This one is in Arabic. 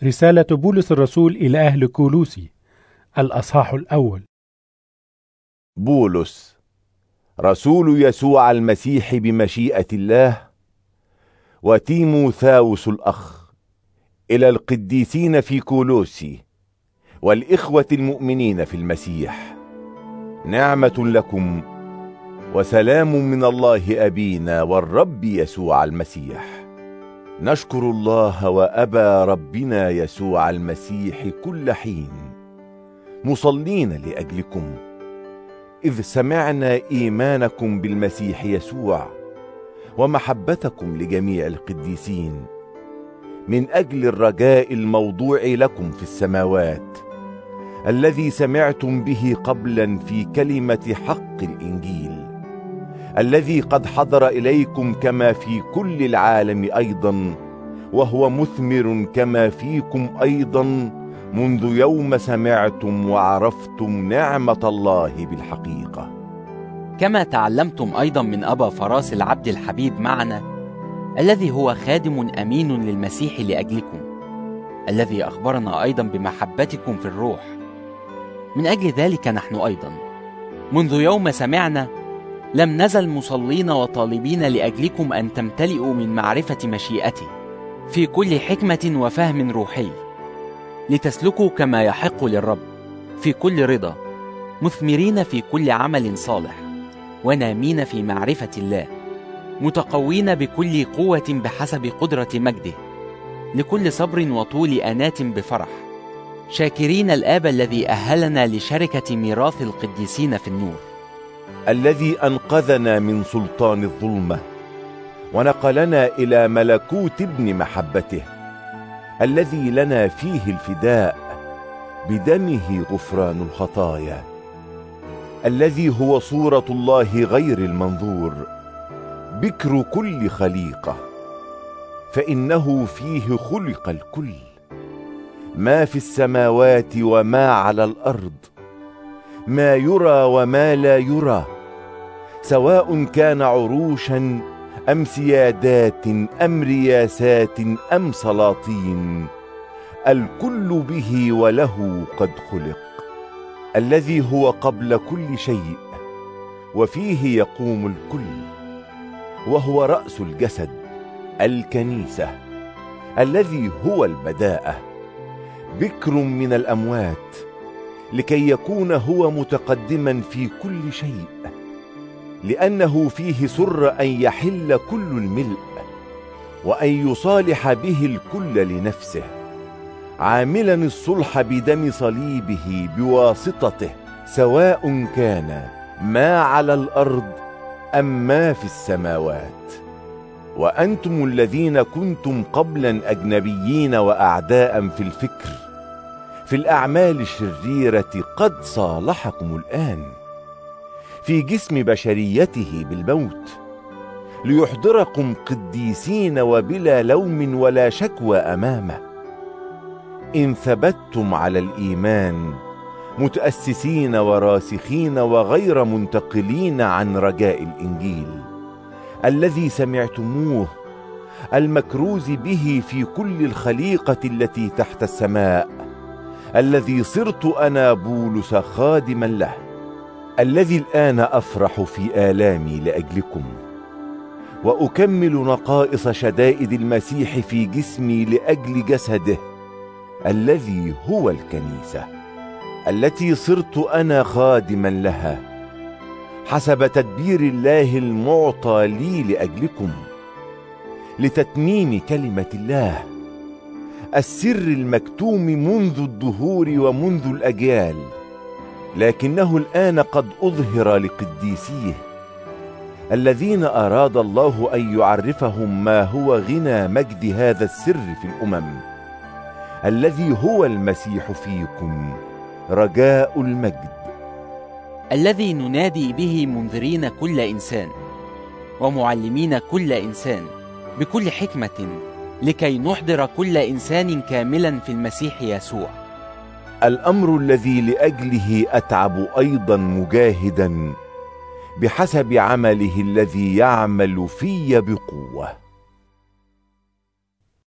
رسالة بولس الرسول إلى أهل كولوسي، الأصحاح الأول. بولس رسول يسوع المسيح بمشيئة الله، وتيموثاوس الأخ، إلى القديسين في كولوسي والإخوة المؤمنين في المسيح، نعمة لكم وسلام من الله أبينا والرب يسوع المسيح. نشكر الله وأبا ربنا يسوع المسيح كل حين، مصلين لأجلكم، إذ سمعنا إيمانكم بالمسيح يسوع ومحبتكم لجميع القديسين، من أجل الرجاء الموضوع لكم في السماوات، الذي سمعتم به قبلا في كلمة حق الإنجيل، الذي قد حضر إليكم كما في كل العالم أيضا، وهو مثمر كما فيكم أيضا منذ يوم سمعتم وعرفتم نعمة الله بالحقيقة. كما تعلمتم أيضا من أبا فراس العبد الحبيب معنا، الذي هو خادم أمين للمسيح لأجلكم، الذي أخبرنا أيضا بمحبتكم في الروح. من أجل ذلك نحن أيضا منذ يوم سمعنا لم نزل مصلين وطالبين لأجلكم أن تمتلئوا من معرفة مشيئته في كل حكمة وفهم روحي، لتسلكوا كما يحق للرب في كل رضا، مثمرين في كل عمل صالح، ونامين في معرفة الله، متقوين بكل قوة بحسب قدرة مجده، لكل صبر وطول أنات بفرح، شاكرين الآب الذي أهلنا لشركة ميراث القديسين في النور، الذي أنقذنا من سلطان الظلمة ونقلنا إلى ملكوت ابن محبته، الذي لنا فيه الفداء بدمه غفران الخطايا، الذي هو صورة الله غير المنظور، بكر كل خليقة، فإنه فيه خلق الكل، ما في السماوات وما على الأرض، ما يرى وما لا يرى، سواء كان عروشا أم سيادات أم رياسات أم سلاطين، الكل به وله قد خلق، الذي هو قبل كل شيء وفيه يقوم الكل، وهو رأس الجسد الكنيسة، الذي هو البداءة، بكر من الأموات، لكي يكون هو متقدما في كل شيء، لأنه فيه سر أن يحل كل الملء، وأن يصالح به الكل لنفسه، عاملا الصلح بدم صليبه بواسطته، سواء كان ما على الأرض أم ما في السماوات. وأنتم الذين كنتم قبلا أجنبيين وأعداء في الفكر، في الأعمال الشريرة، قد صالحكم الآن في جسم بشريته بالموت، ليحضركم قديسين وبلا لوم ولا شكوى أمامه، إن ثبتتم على الإيمان، متأسسين وراسخين وغير منتقلين عن رجاء الإنجيل الذي سمعتموه، المكروز به في كل الخليقة التي تحت السماء، الذي صرت أنا بولس خادما له، الذي الآن أفرح في آلامي لأجلكم، وأكمل نقائص شدائد المسيح في جسمي لأجل جسده، الذي هو الكنيسة، التي صرت أنا خادما لها حسب تدبير الله المعطى لي لأجلكم، لتتميم كلمة الله، السر المكتوم منذ الدهور ومنذ الأجيال، لكنه الآن قد أظهر لقديسيه، الذين أراد الله أن يعرفهم ما هو غنى مجد هذا السر في الأمم، الذي هو المسيح فيكم رجاء المجد، الذي ننادي به منذرين كل إنسان ومعلمين كل إنسان بكل حكمة، لكي نحضر كل إنسان كاملا في المسيح يسوع. الأمر الذي لأجله أتعب أيضا مجاهدا بحسب عمله الذي يعمل في بقوة.